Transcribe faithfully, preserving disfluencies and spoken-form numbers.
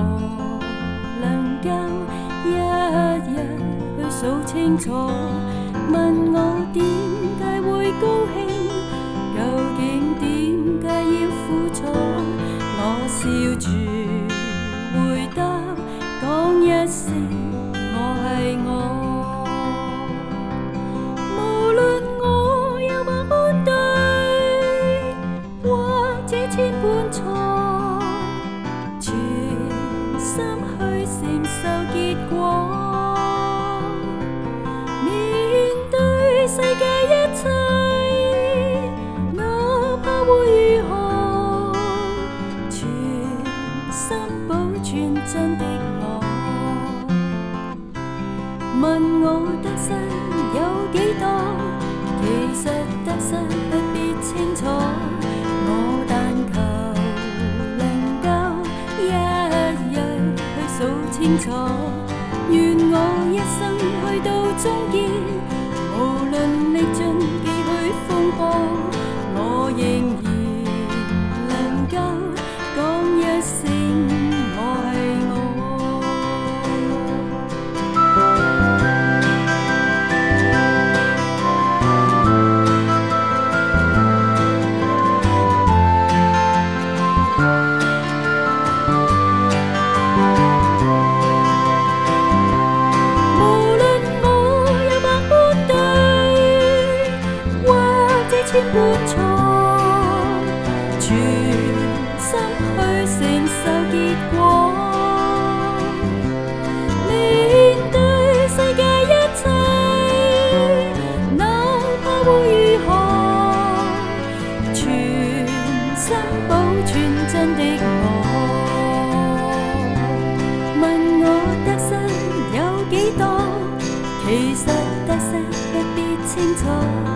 能夠一日去數清楚？問我點解會高興？究竟點解要付出？我笑住回答，講一聲我係我。無論我有百般對，或者千般錯，全心去承受結果。面對世界一切，哪怕會如何，全心保存真的我。問我得失有幾多？其實得失不必清楚，我但求能夠一日去數清楚。願我一生去到終結，無論歷盡幾許風波，我仍然能夠講一聲我係我。千般錯，全心去承受結果。面對世界一切，哪怕會如何，全心保存真的我。問我得失有幾多？其實得失不必清楚。